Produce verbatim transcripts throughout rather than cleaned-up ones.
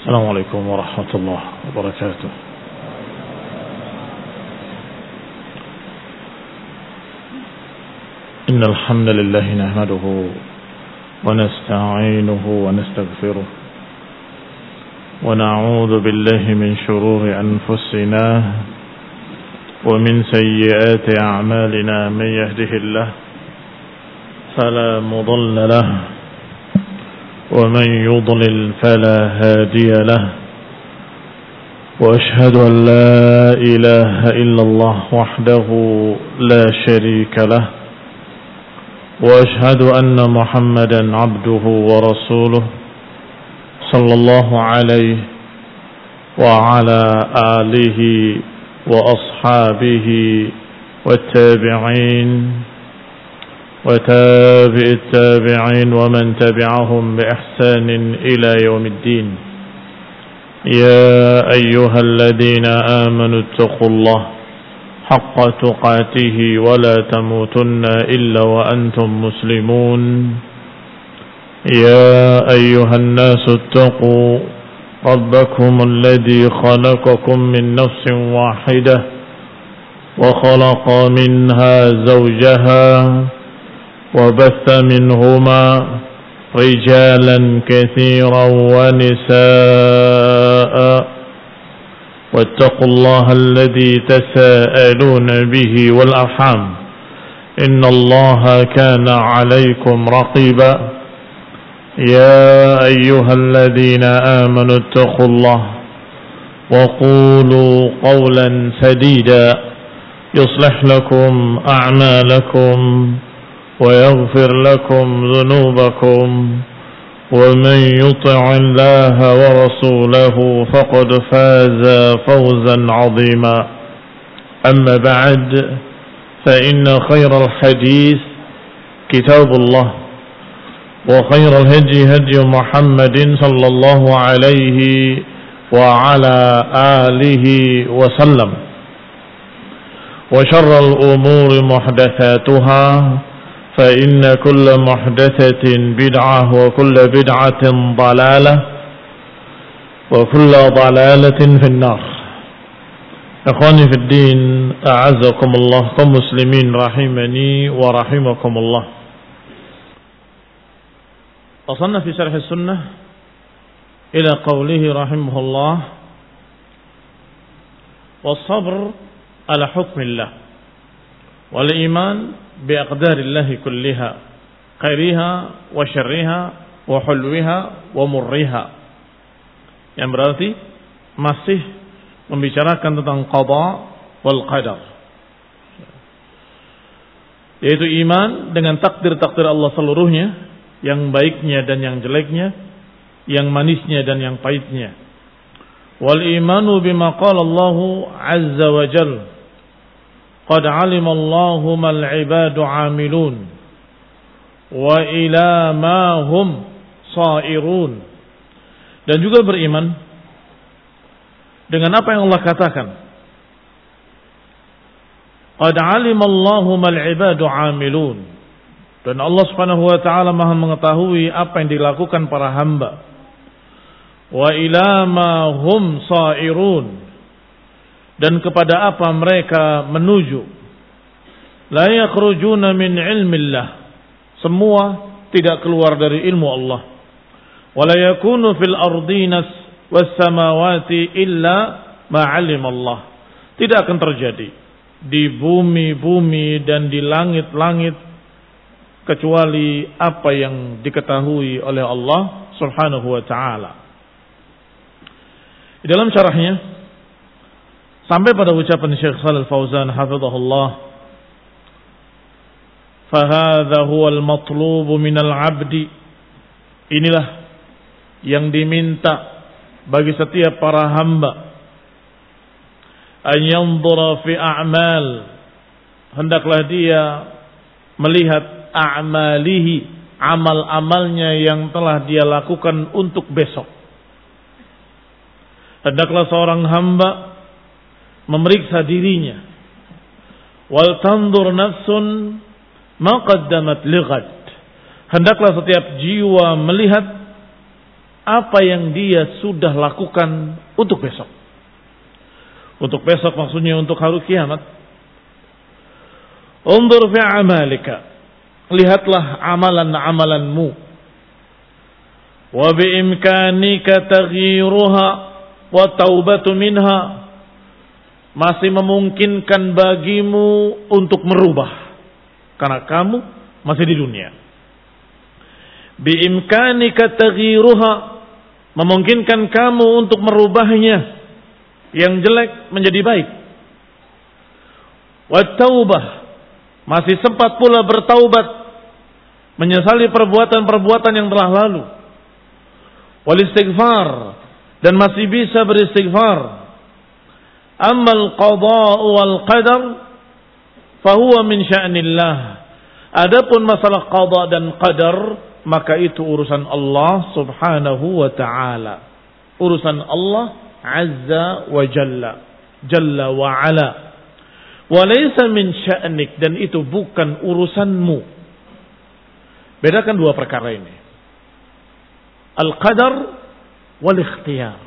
السلام عليكم ورحمة الله وبركاته. إن الحمد لله نحمده ونستعينه ونستغفره ونعوذ بالله من شرور أنفسنا ومن سيئات أعمالنا. من يهده الله فلا مضل له ومن يضلل فلا هادي له، وأشهد أن لا إله إلا الله وحده لا شريك له، وأشهد أن محمدا عبده ورسوله صلى الله عليه وعلى آله وأصحابه والتابعين وتابع التابعين ومن تبعهم بإحسان إلى يوم الدين. يا أيها الذين آمنوا اتقوا الله حق تقاته ولا تموتن إلا وأنتم مسلمون. يا أيها الناس اتقوا ربكم الذي خلقكم من نفس واحدة وخلق منها زوجها وبث منهما رجالا كثيرا ونساء، واتقوا الله الذي تساءلون به والأرحام إن الله كان عليكم رقيبا. يا أيها الذين آمنوا اتقوا الله وقولوا قولا سديدا يصلح لكم أعمالكم ويغفر لكم ذنوبكم، ومن يطع الله ورسوله فقد فاز فوزا عظيما. أما بعد، فإن خير الحديث كتاب الله، وخير الهدي هدي محمد صلى الله عليه وعلى آله وسلم، وشر الأمور محدثاتها، فإن كل محدثة بدعة وكل بدعة ضلالة وكل ضلالة في النار. أخواني في الدين، أعزكم الله كمسلمين رحمني ورحمكم الله. وصلنا في شرح السنة إلى قوله رحمه الله: والصبر على حكم الله والإيمان بأقدار الله كلها خيرها وشرها وحلوها ومرها. Yang berarti masih membicarakan tentang qada wal qadar, yaitu iman dengan takdir-takdir Allah seluruhnya, yang baiknya dan yang jeleknya, yang manisnya dan yang pahitnya. Wal imanu bima qala Allah azza wa jalla: qad alima Allahu mal ibadu amilun wa ila ma hum sairun. Dan juga beriman dengan apa yang Allah katakan, qad alima Allahu mal ibadu amilun, dan Allah Subhanahu wa taala Maha mengetahui apa yang dilakukan para hamba. Wa ila ma hum sairun, dan kepada apa mereka menuju. La yakhrujuna min ilmillah, semua tidak keluar dari ilmu Allah. Wa la yakunu fil ardinas was samawati illa ma 'alima Allah, tidak akan terjadi di bumi-bumi dan di langit-langit kecuali apa yang diketahui oleh Allah Subhanahu wa taala. Di dalam syarahnya sampai pada ucapan Syekh Shalal Fauzan hafizahullah, fahadha huwal matlubu minal abdi, inilah yang diminta bagi setiap para hamba, an yanzura fi a'mal, hendaklah dia melihat a'malihi, amal-amalnya yang telah dia lakukan untuk besok. Hendaklah seorang hamba memeriksa dirinya. Wal tandur nafsun ma qaddamat lighad. Hendaklah setiap jiwa melihat apa yang dia sudah lakukan untuk besok. Untuk besok maksudnya untuk hari kiamat. Undur fi amalika. Lihatlah amalan-amalanmu. Wa biimkanika taghyiruha wa taubatu minha. Masih memungkinkan bagimu untuk merubah. Karena kamu masih di dunia. Biimkanika taghyiruha. Memungkinkan kamu untuk merubahnya. Yang jelek menjadi baik. Wa taubah. Masih sempat pula bertaubat. Menyesali perbuatan-perbuatan yang telah lalu. Wal istighfar. Dan masih bisa beristighfar. Ammal qada'u wal qadar fahuwa min sya'nillah. Adapun masalah qada dan qadar, maka itu urusan Allah Subhanahu wa ta'ala. Urusan Allah Azza wa Jalla, Jalla wa Ala. Wa laysa min sya'nik, dan itu bukan urusanmu. Bedakan dua perkara ini. Al-qadar wal ikhtiyar.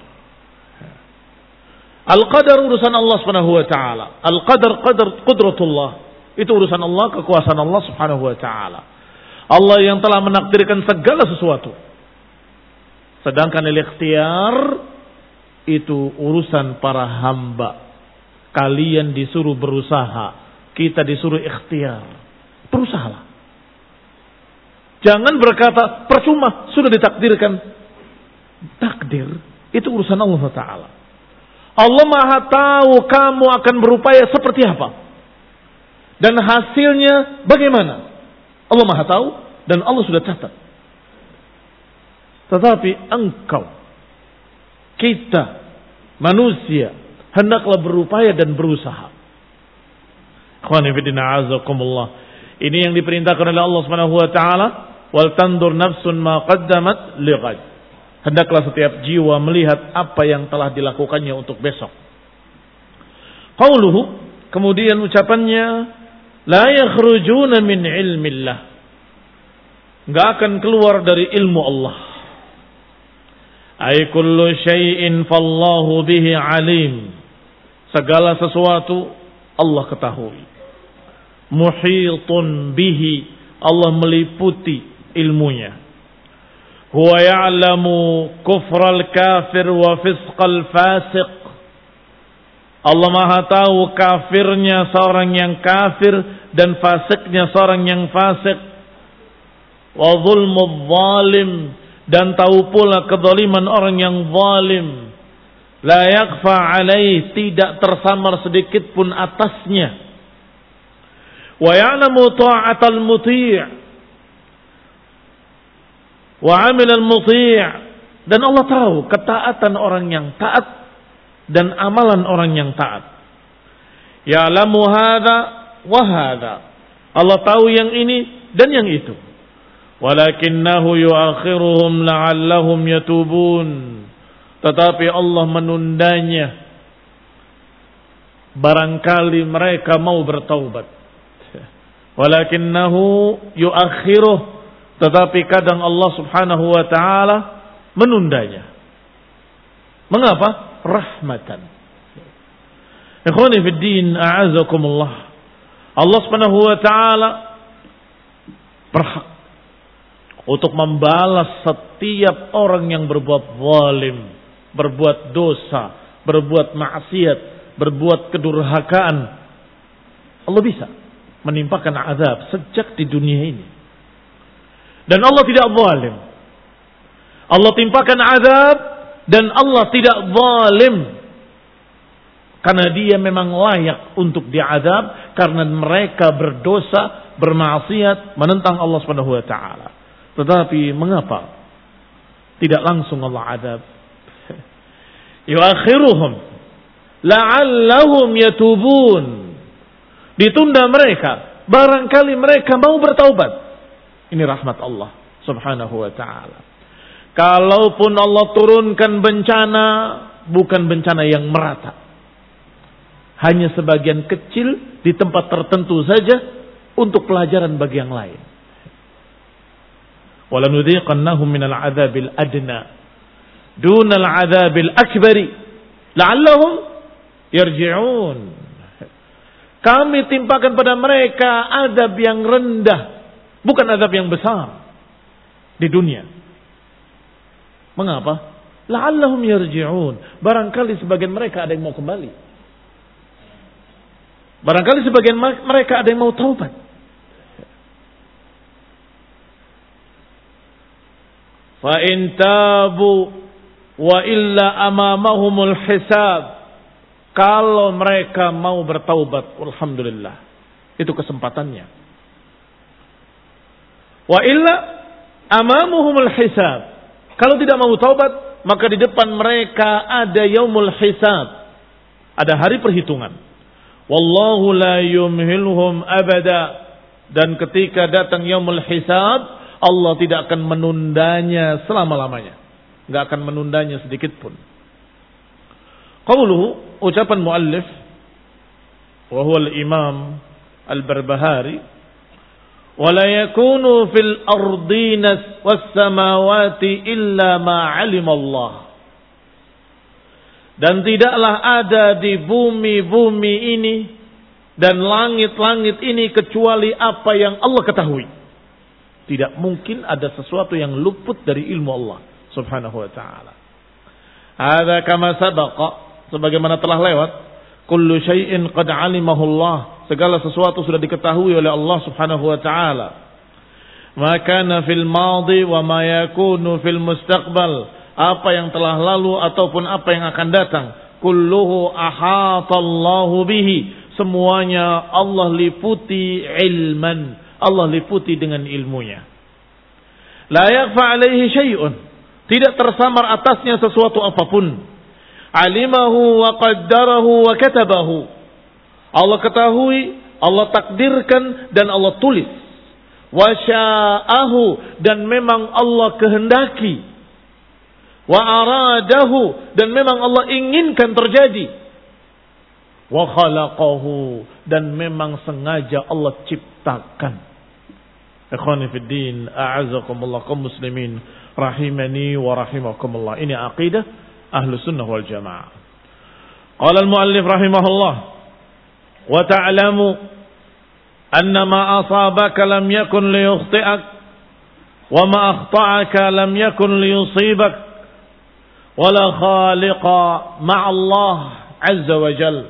Al-qadar urusan Allah Subhanahu wa taala. Al-qadar qadar qudratullah. Itu urusan Allah, kekuasaan Allah Subhanahu wa taala. Allah yang telah menakdirkan segala sesuatu. Sedangkan al-ikhtiyar itu urusan para hamba. Kalian disuruh berusaha, kita disuruh ikhtiyar. Berusahalah. Jangan berkata percuma, sudah ditakdirkan. Takdir itu urusan Allah taala. Allah Maha tahu kamu akan berupaya seperti apa. Dan hasilnya bagaimana. Allah Maha tahu dan Allah sudah catat. Tetapi engkau, kita, manusia, hendaklah berupaya dan berusaha. Ikhwani fillah azakumullah. Ini yang diperintahkan oleh Allah Subhanahu wa taala, wal tandur nafsun ma qaddamat lighad. Hendaklah setiap jiwa melihat apa yang telah dilakukannya untuk besok. Qauluhu, kemudian ucapannya, la yakhrujuna min ilmillah. Enggak akan keluar dari ilmu Allah. Ay kullu syai'in fallahu bihi alim. Segala sesuatu Allah ketahui. Muhitun bihi, Allah meliputi ilmunya. Huwa ya'lamu kufral kafir wa fisqal fasiq. Allah Maha tahu kafirnya seorang yang kafir dan fasiknya seorang yang fasik. Wa zulmudz zalim, dan tahu pula kezaliman orang yang zalim. La yakhfa alaih, tidak tersamar sedikit pun atasnya. Wa ya'lamu ta'atal muti'. Wa amilal muti', dan Allah tahu ketaatan orang yang taat dan amalan orang yang taat. Ya'lamu hadza wa hadza. Allah tahu yang ini dan yang itu. Walakinnahu yu'akhiruhum la'allahum yatubun. Tetapi Allah menundanya barangkali mereka mau bertaubat. Walakinnahu yu'akhiruh, tetapi kadang Allah Subhanahu wa taala menundanya. Mengapa? Rahmatan. Ikhwani fid din, a'azakumullah. Allah Subhanahu wa taala berhak untuk membalas setiap orang yang berbuat zalim, berbuat dosa, berbuat maksiat, berbuat kedurhakaan. Allah bisa menimpakan azab sejak di dunia ini. Dan Allah tidak zalim. Allah timpakan azab dan Allah tidak zalim. Karena dia memang layak untuk diazab karena mereka berdosa, bermaksiat, menentang Allah Subhanahu wa taala. Tetapi mengapa tidak langsung Allah azab? Yuakhiruhum la'allahum yatubun. Ditunda mereka, barangkali mereka mau bertaubat. Ini rahmat Allah Subhanahu wa ta'ala. Kalaupun Allah turunkan bencana, bukan bencana yang merata. Hanya sebagian kecil di tempat tertentu saja untuk pelajaran bagi yang lain. Walanudhiqannahum minal adzabil adna. dunal adzabil akbari la'allahum yarji'un. Kami timpakan pada mereka azab yang rendah, bukan azab yang besar di dunia. Mengapa? La'allahum yarji'un. Barangkali sebagian mereka ada yang mau kembali. Barangkali sebagian mereka ada yang mau taubat. Fa in tabu wa illa amamahumul hisab. Kalau mereka mau bertaubat, alhamdulillah, itu kesempatannya. Wa illa amamuhumul hisab. Kalau tidak mau taubat, maka di depan mereka ada yaumul hisab, ada hari perhitungan. Wallahu la yumhilhum abada. Dan ketika datang yaumul hisab, Allah tidak akan menundanya selama-lamanya. Enggak akan menundanya sedikit pun. Qauluhu, ucapan muallif wa huwa al-Imam Al-Barbahari, wa la yakunu fil ardina was samawati illa ma 'alima Allah. Dan tidaklah ada di bumi-bumi ini dan langit-langit ini kecuali apa yang Allah ketahui. Tidak mungkin ada sesuatu yang luput dari ilmu Allah Subhanahu wa taala. Hadza kama sabaqa, sebagaimana telah lewat, kullu syai'in qad 'alimahu Allah, segala sesuatu sudah diketahui oleh Allah Subhanahu wa taala. Ma kana fil madhi wa ma yakunu fil mustaqbal, apa yang telah lalu ataupun apa yang akan datang, kulluhu ahatallahu bihi, semuanya Allah liputi ilman, Allah liputi dengan ilmunya. La yakhfa 'alaihi syai'un, tidak tersamar atasnya sesuatu apapun. Alimahu wa qaddarahu wa katabahu, Allah ketahui, Allah takdirkan dan Allah tulis. Wa sya'ahu, dan memang Allah kehendaki. Wa aradahu, dan memang Allah inginkan terjadi. Wa khalaqahu, dan memang sengaja Allah ciptakan. Ikhwani fid din, a'azzakumullah kaum muslimin rahimani wa rahimakumullah. Ini aqidah Ahlu Sunnah wal Jamaah. Qala al-muallif rahimahullah, wa ta'lamu anna ma asabaka lam yakun liyukhti'ak wa ma akhta'aka lam yakun liyusibak wa la khaliqa ma'allah azza wa jal.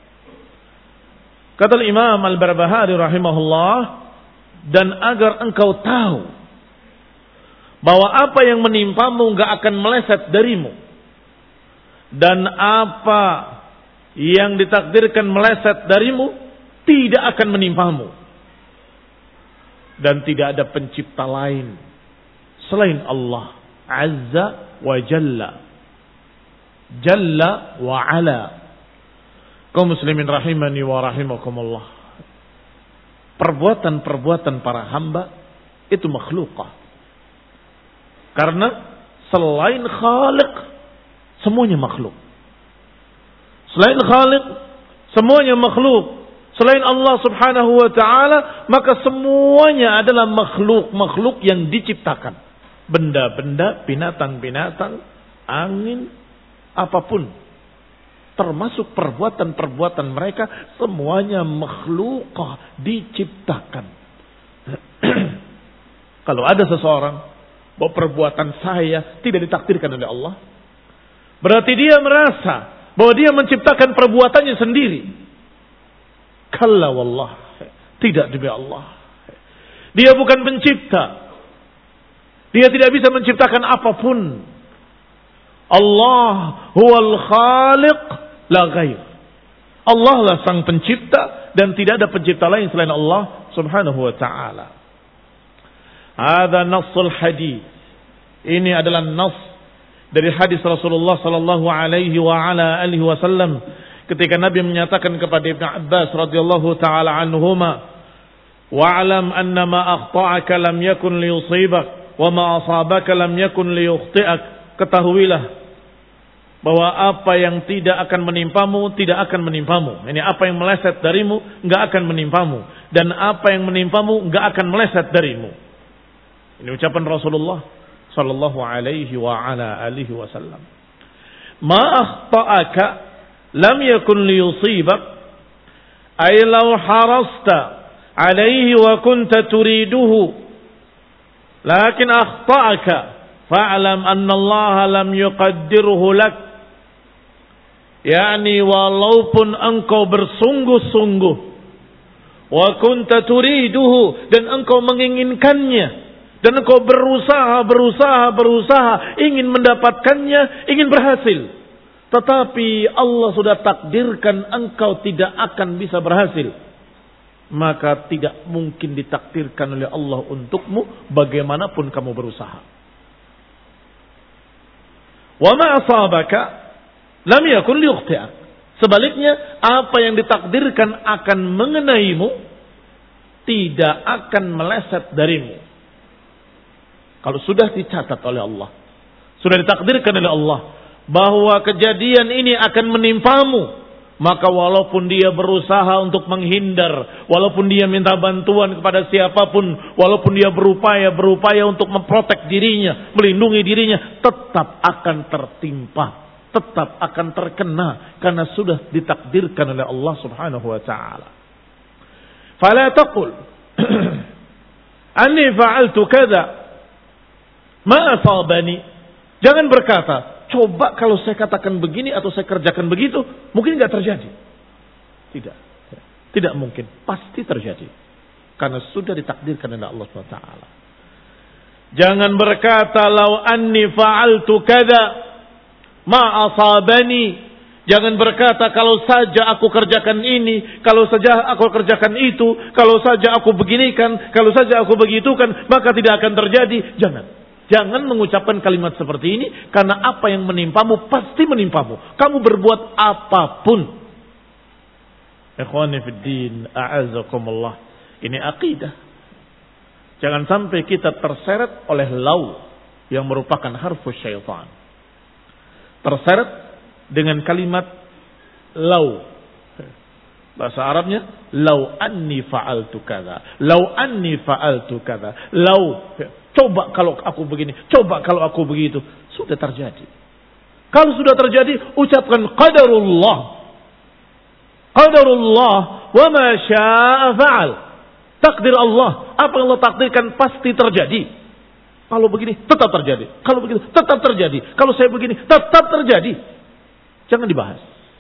Kata Imam Al-Barbahari rahimahullah, dan agar engkau tahu bahwa apa yang menimpamu enggak akan meleset darimu, dan apa yang ditakdirkan meleset darimu tidak akan menimpamu. Dan tidak ada pencipta lain selain Allah Azza wa Jalla, Jalla wa Ala. Kaum muslimin rahimani wa rahimakumullah, perbuatan-perbuatan para hamba itu makhlukah. Karena selain Khaliq, semuanya makhluk. Selain Khaliq, semuanya makhluk. Selain Allah Subhanahu wa taala, maka semuanya adalah makhluk-makhluk yang diciptakan. Benda-benda, binatang-binatang, angin, apapun. Termasuk perbuatan-perbuatan mereka, semuanya makhlukah, diciptakan. Kalau ada seseorang bahwa perbuatan saya tidak ditakdirkan oleh Allah, berarti dia merasa bahwa dia menciptakan perbuatannya sendiri. Kalla wallah, tidak demi Allah. Dia bukan pencipta. Dia tidak bisa menciptakan apapun. Allah huwal khaliq la ghair. Allah lah sang pencipta dan tidak ada pencipta lain selain Allah Subhanahu wa taala. Hadza nassul hadis. Ini adalah nas dari hadis Rasulullah sallallahu alaihi wa ala alihi wasallam ketika Nabi menyatakan kepada Ibnu Abbas radhiyallahu taala anhuma, wa'lam anna ma akhta'aka lam yakun liyusibak wa ma asabaka lam yakun liyukhti'ak. Ketahuilah bahwa apa yang tidak akan menimpamu tidak akan menimpamu. Ini apa yang meleset darimu enggak akan menimpamu, dan apa yang menimpamu enggak akan meleset darimu. Ini ucapan Rasulullah sallallahu alaihi wa ala alihi wasallam. Ma akhta'aka lam yakun liyusibak ay law harasta alaihi wa kunta turiduhu lakin akhta'aka fa'lam anna Allah lam yuqaddirhu lak. Yani walaupun engkau bersungguh-sungguh wa kunta turiduhu dan engkau menginginkannya dan engkau berusaha berusaha berusaha ingin mendapatkannya, ingin berhasil, tetapi Allah sudah takdirkan engkau tidak akan bisa berhasil, maka tidak mungkin ditakdirkan oleh Allah untukmu bagaimanapun kamu berusaha. Wa ma asabaka lam yakun liyukhti'ak. Sebaliknya, apa yang ditakdirkan akan mengenaimu tidak akan meleset darimu. Kalau sudah dicatat oleh Allah, sudah ditakdirkan oleh Allah bahwa kejadian ini akan menimpamu, maka walaupun dia berusaha untuk menghindar, walaupun dia minta bantuan kepada siapapun, walaupun dia berupaya berupaya untuk memprotek dirinya, melindungi dirinya, tetap akan tertimpa, tetap akan terkena karena sudah ditakdirkan oleh Allah Subhanahu wa taala. Fala taqul anni fa'altu kadza ma asabani. Jangan berkata, coba kalau saya katakan begini atau saya kerjakan begitu, mungkin enggak terjadi. Tidak. Tidak mungkin, pasti terjadi. Karena sudah ditakdirkan oleh Allah Subhanahu wa taala. Jangan berkata law anni fa'altu kadza ma asabani. Jangan berkata kalau saja aku kerjakan ini, kalau saja aku kerjakan itu, kalau saja aku beginikan, kalau saja aku begitukan, maka tidak akan terjadi. Jangan. Jangan mengucapkan kalimat seperti ini, karena apa yang menimpamu pasti menimpamu. Kamu berbuat apapun. Ikhwani fid din, a'azakumullah. Ini akidah. Jangan sampai kita terseret oleh lau yang merupakan harfu syaitan. Terseret dengan kalimat lau. Bahasa Arabnya lau anni fa'altu kadza, lau anni fa'altu kadza, lau coba kalau aku begini, coba kalau aku begitu. Sudah terjadi. Kalau sudah terjadi, ucapkan qadarullah. Qadarullah wa ma syaa fa'al. Takdir Allah, apa yang Allah takdirkan pasti terjadi. Kalau begini tetap terjadi, kalau begitu tetap terjadi, kalau saya begini tetap terjadi. Jangan dibahas.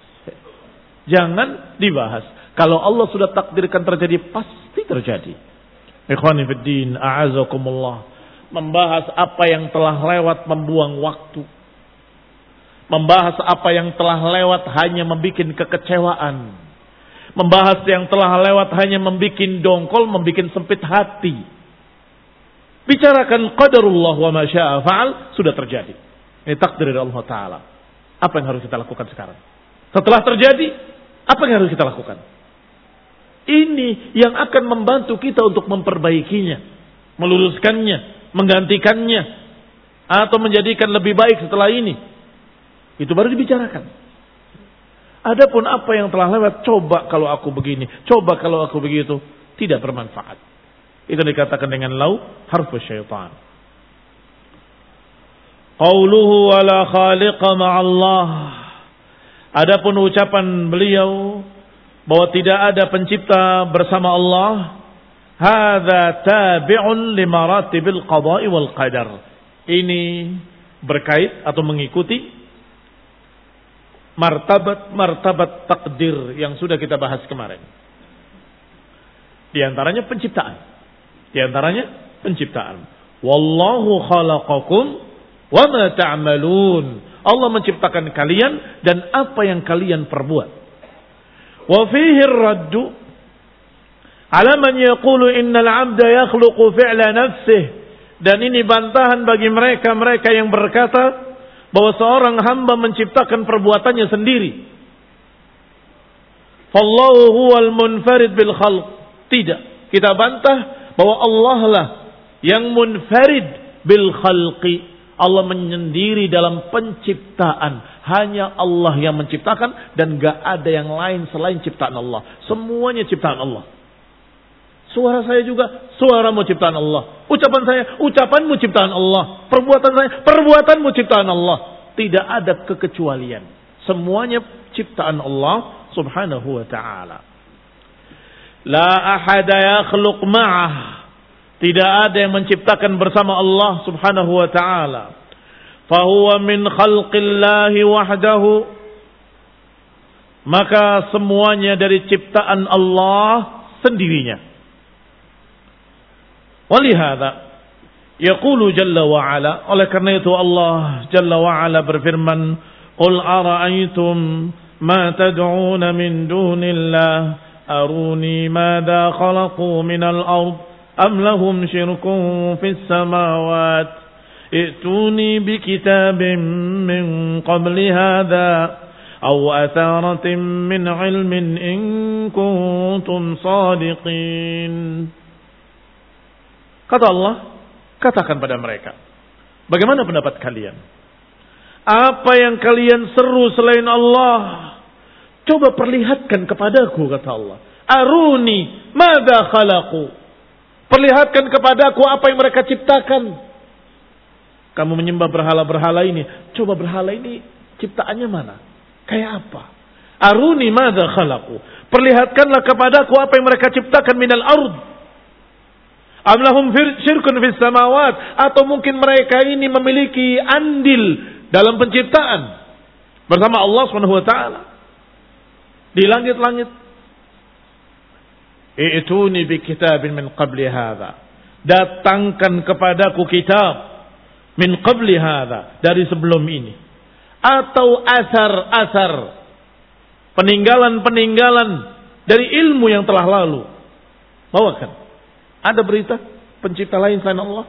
Jangan dibahas. Kalau Allah sudah takdirkan terjadi, pasti terjadi. Ikhwani fid din, a'azakumullah. Membahas apa yang telah lewat membuang waktu. Membahas apa yang telah lewat hanya membuat kekecewaan. Membahas yang telah lewat hanya membuat dongkol, membuat sempit hati. Bicarakan qadarullah wa ma syaa fa'al, sudah terjadi. Ini takdir dari Allah Ta'ala. Apa yang harus kita lakukan sekarang? Setelah terjadi, apa yang harus kita lakukan? Ini yang akan membantu kita untuk memperbaikinya, meluruskannya, menggantikannya, atau menjadikan lebih baik setelah ini. Itu baru dibicarakan. Adapun apa yang telah lewat, coba kalau aku begini, coba kalau aku begitu, tidak bermanfaat. Itu dikatakan dengan lau harfu syaitan. Qauluhu wala khaliqa ma'allah. Adapun ucapan beliau bahwa tidak ada pencipta bersama Allah, hadza tabi'un li maratibil qada'i wal qadar. Ini berkait atau mengikuti martabat-martabat takdir yang sudah kita bahas kemarin. Di antaranya penciptaan. Di antaranya penciptaan. Wallahu khalaqakum wa ma ta'malun. Allah menciptakan kalian dan apa yang kalian perbuat. Wa fihi ar-raddu ala man yaqulu innal 'abda yakhluqu fi'la nafsihi. Dan ini bantahan bagi mereka-mereka yang berkata bahwa seorang hamba menciptakan perbuatannya sendiri. Fallahu huwal munfarid bil khalq. Tidak, kita bantah bahwa Allah lah yang munfarid bil khalqi. Allah menyendiri dalam penciptaan. Hanya Allah yang menciptakan dan gak ada yang lain selain ciptaan Allah. Semuanya ciptaan Allah. Suara saya juga suaramu ciptaan Allah. Ucapan saya ucapanmu ciptaan Allah. Perbuatan saya perbuatanmu ciptaan Allah. Tidak ada kekecualian. Semuanya ciptaan Allah subhanahu wa ta'ala. La ahada yakhluq ma'ah. Tidak ada yang menciptakan bersama Allah subhanahu wa ta'ala. Fahuwa min khalqillahi wahdahu. Maka semuanya dari ciptaan Allah sendirinya. Walihada yaqulu jalla wa ala, oleh karena itu Allah jalla wa ala berfirman, qul ara'aytum ma tad'una min dunillah aruni madza khalaqu minal ard am lahum syirkun fis samawat i'tuni bikitabin min qabli hadha aw atharatin min ilmin in kuntum sadiqin. Kata Allah, katakan pada mereka, bagaimana pendapat kalian? Apa yang kalian seru selain Allah? Coba perlihatkan kepadaku, kata Allah. Aruni madza khalaqu. Perlihatkan kepadaku apa yang mereka ciptakan. Kamu menyembah berhala-berhala ini, coba berhala ini ciptaannya mana? Kayak apa? Aruni madza khalaqu. Perlihatkanlah kepadaku apa yang mereka ciptakan minal ard. Am lahum syirkun fis samawat, atau mungkin mereka ini memiliki andil dalam penciptaan bersama Allah Subhanahu wa taala di langit-langit. I'tuni bi kitabin min qabli hadza. Datangkan kepadaku kitab min qabli hadza, dari sebelum ini, atau asar-asar peninggalan-peninggalan dari ilmu yang telah lalu. Bawakan. Ada berita pencipta lain selain Allah?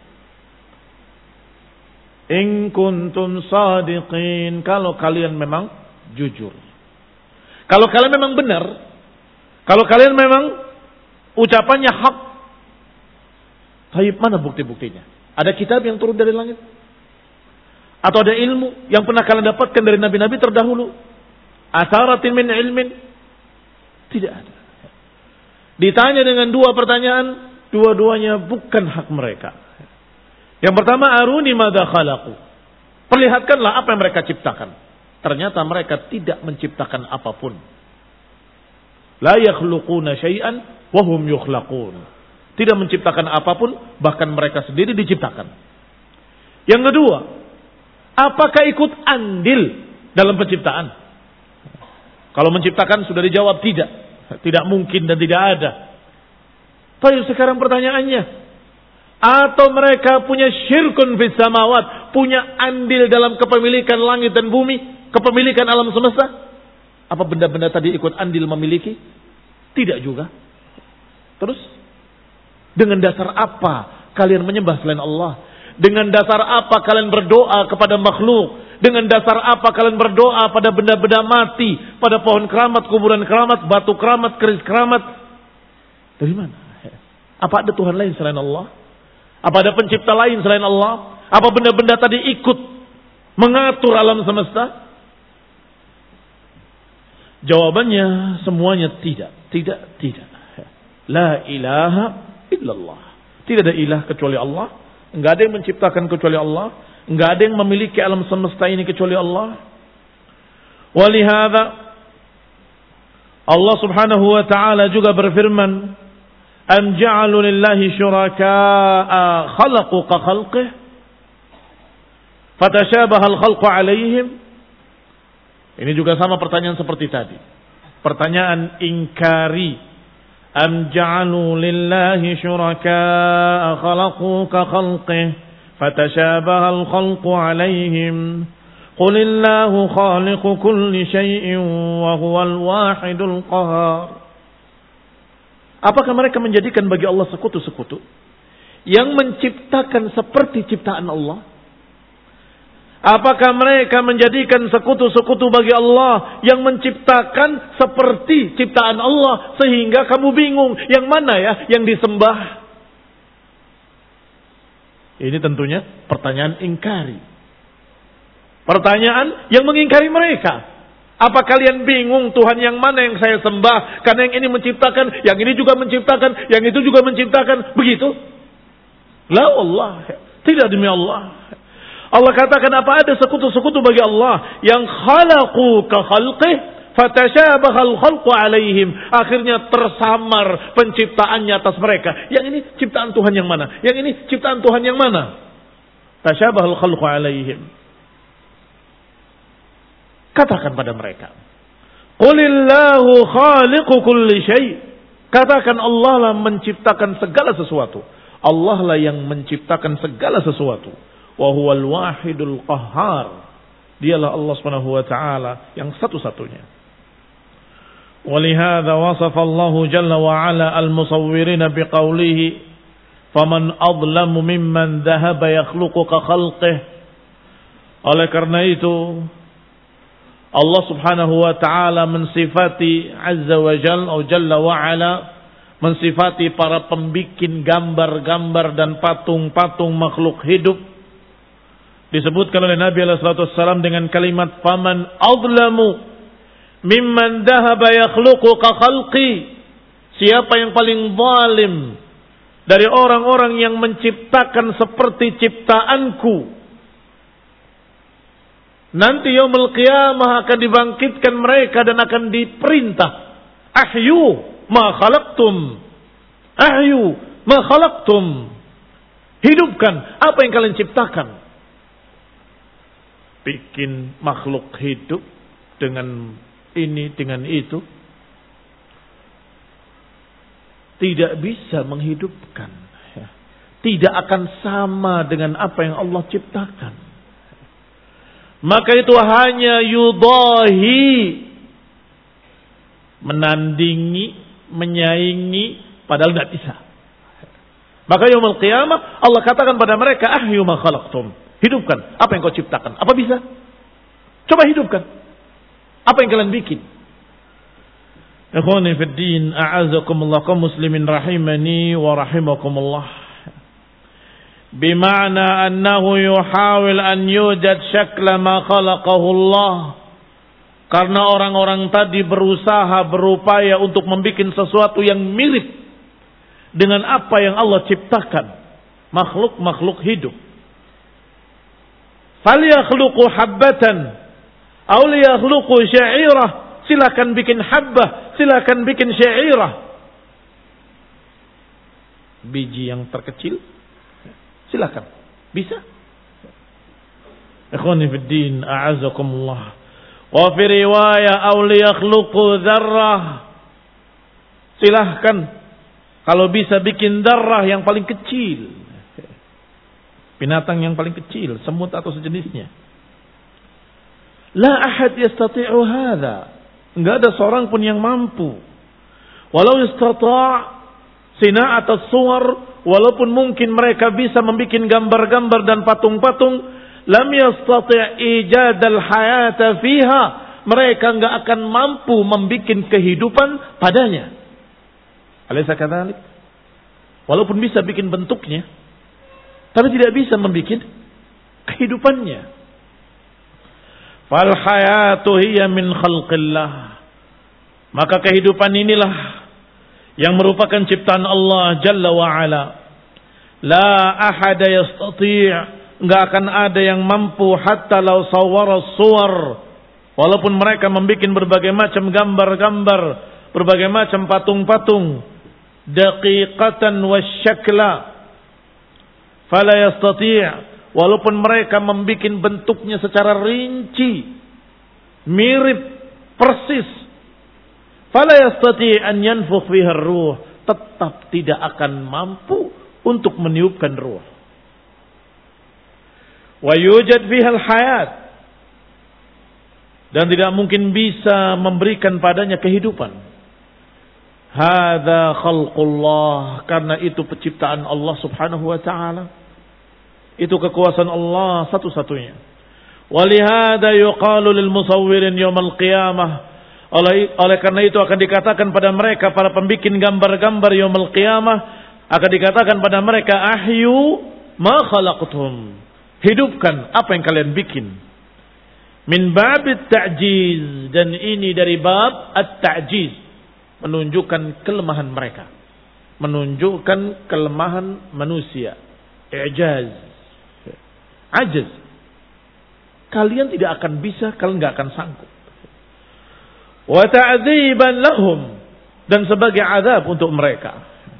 In kuntum sadiqin, kalau kalian memang jujur. Kalau kalian memang benar, kalau kalian memang ucapannya hak. Taib, mana bukti-buktinya? Ada kitab yang turun dari langit? Atau ada ilmu yang pernah kalian dapatkan dari nabi-nabi terdahulu? Asaratin min ilmin? Tidak ada. Ditanya dengan dua pertanyaan, dua-duanya bukan hak mereka. Yang pertama, aruni madza khalaqu. Perlihatkanlah apa yang mereka ciptakan. Ternyata mereka tidak menciptakan apapun. La yakhluquna syai'an wa hum yukhlaqun. Tidak menciptakan apapun, bahkan mereka sendiri diciptakan. Yang kedua, apakah ikut andil dalam penciptaan? Kalau menciptakan sudah dijawab tidak. Tidak mungkin dan tidak ada. Tapi sekarang pertanyaannya, atau mereka punya syirkun fis samawat, punya andil dalam kepemilikan langit dan bumi, kepemilikan alam semesta? Apa benda-benda tadi ikut andil memiliki? Tidak juga. Terus, dengan dasar apa kalian menyembah selain Allah? Dengan dasar apa kalian berdoa kepada makhluk? Dengan dasar apa kalian berdoa pada benda-benda mati, pada pohon keramat, kuburan keramat, batu keramat, keris keramat? Dari mana? Apa ada Tuhan lain selain Allah? Apa ada pencipta lain selain Allah? Apa benda-benda tadi ikut mengatur alam semesta? Jawabannya semuanya tidak, tidak, tidak. La ilaha illallah. Tidak ada ilah kecuali Allah. Enggak ada yang menciptakan kecuali Allah. Enggak ada yang memiliki alam semesta ini kecuali Allah. Walihada Allah Subhanahu wa taala juga berfirman, "Am ja'alu lillahi syuraka'a khalaqu ka khalqihi fatashabaha al-khalqu 'alaihim." Ini juga sama pertanyaan seperti tadi. Pertanyaan ingkari. Am ja'alu lillahi syuraka'a khalaqu ka khalqihi fatashabaha al-khalqu 'alaihim qulillahu khaliqu kulli syai'in wa huwal wahidul qahhar. Apakah mereka menjadikan bagi Allah sekutu-sekutu yang menciptakan seperti ciptaan Allah? Apakah mereka menjadikan sekutu-sekutu bagi Allah yang menciptakan seperti ciptaan Allah sehingga kamu bingung yang mana ya yang disembah? Ini tentunya pertanyaan ingkari. Pertanyaan yang mengingkari mereka. Apa kalian bingung Tuhan yang mana yang saya sembah? Karena yang ini menciptakan, yang ini juga menciptakan, yang itu juga menciptakan. Begitu? La Allah. Tidak demi Allah. Allah katakan apa ada sekutu-sekutu bagi Allah yang khalaqu ka khalqih fatashabahal khalqu alaihim. Akhirnya tersamar penciptaannya atas mereka. Yang ini ciptaan Tuhan yang mana? Yang ini ciptaan Tuhan yang mana? Tashabahal khalqu alaihim. Katakan pada mereka, Qulillahu khaliqu kulli syai'. Katakan Allah lah menciptakan segala sesuatu. Allah lah yang menciptakan segala sesuatu. Wa huwal wahidul qahhar. Dialah Allah Subhanahu wa taala yang satu-satunya. Walihada wasafa Allah jalla wa ala al-musawwirin biqaulihi faman adlamu mimman dhahaba yakhluqu ka khalqih. Oleh karena itu Allah Subhanahu wa taala mensifati azza wa jalla atau jalla wa ala mensifati para pembikin gambar-gambar dan patung-patung makhluk hidup. Disebutkan oleh Nabi alaihi salatu wassalam dengan kalimat faman adlamu mimman dhahaba yakhluqu ka khalqi. Siapa yang paling zalim dari orang-orang yang menciptakan seperti ciptaanku. Nanti yaumul qiyamah akan dibangkitkan mereka dan akan diperintah. Ahyu ma khalaqtum. Ahyu ma khalaqtum. Hidupkan apa yang kalian ciptakan. Bikin makhluk hidup dengan ini, dengan itu. Tidak bisa menghidupkan. Tidak akan sama dengan apa yang Allah ciptakan. Maka itu hanya yudahi, menandingi, menyaingi, padahal tidak bisa. Maka yaumul qiyamah Allah katakan pada mereka, ahyu ma khalaqtum. Hidupkan apa yang kau ciptakan. Apa bisa? Coba hidupkan. Apa yang kalian bikin? Ikhwani fid din, a'azakumullah kaum muslimin rahimani wa rahimakumullah. Bima'na annahu yuhawil an yujad syakla ma khalaqahu Allah. Karena orang-orang tadi berusaha, berupaya untuk membuat sesuatu yang mirip dengan apa yang Allah ciptakan. Makhluk-makhluk hidup. Falyakhluqu habbatan aw liyakhluqu sya'irah. Silakan bikin habbah, silakan bikin sya'irah. Biji yang terkecil. Silakan. Bisa. Ikhwani fid din, a'azakumullah. Wa fi riwayah aw liyakhluqu dzarrah. Silahkan kalau bisa bikin dzarrah yang paling kecil. Binatang yang paling kecil, semut atau sejenisnya. La ahad yastati'u hadza. Enggak ada seorang pun yang mampu. Walau istata' sina'at as-suwar, walaupun mungkin mereka bisa membuat gambar-gambar dan patung-patung, lam yastati' ijadal hayata fiha. Mereka enggak akan mampu membuat kehidupan padanya. Alaysa kadzalik? Walaupun bisa bikin bentuknya, tapi tidak bisa membuat kehidupannya. Fal hayatu hiya min khalqillah. Maka kehidupan inilah yang merupakan ciptaan Allah Jalla wa Ala. La ahada yastati', enggak akan ada yang mampu hatta law sawwara suwar, walaupun mereka membuat berbagai macam gambar-gambar, berbagai macam patung-patung, daqiqatan wasyakla, fala yastati', walaupun mereka membuat bentuknya secara rinci, mirip, persis, fala yastati' an yanfukh fiha ar-ruh, tetap tidak akan mampu untuk meniupkan ruh. Wa yujad fiha al-hayat, dan tidak mungkin bisa memberikan padanya kehidupan. Hadza khalqullah, karena itu penciptaan Allah Subhanahu wa taala. Itu kekuasaan Allah satu-satunya. Walihada yuqalu lil musawwirin yaumil qiyamah. Oleh, oleh karena itu akan dikatakan pada mereka, para pembikin gambar-gambar yaumil qiyamah, akan dikatakan pada mereka, ahyu ma khalaqtum. Hidupkan apa yang kalian bikin. Min babit ta'jiz, dan ini dari bab at-ta'jiz, menunjukkan kelemahan mereka, menunjukkan kelemahan manusia, i'jaz, ajaz. Kalian tidak akan bisa, kalian nggak akan sanggup. Wa ta'dziban lahum, dan sebagai azab untuk mereka.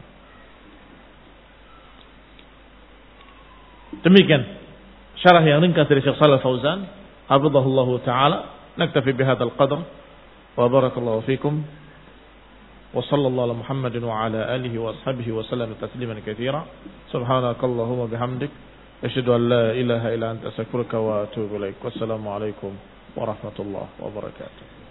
Demikian syarah yang ringkas dari Syekh Shalih Fauzan hafizahullahu taala. Naktafi bihadzal qadar wa barakallahu fikum wa sallallahu ala Muhammadin wa ala alihi wa ashabihi wa sallam tasliman katsira. Subhanakallahumma bihamdik asyhadu an la ilaha illa anta astaghfiruka wa atubu ilaik. Wassalamu alaikum warahmatullahi wabarakatuh.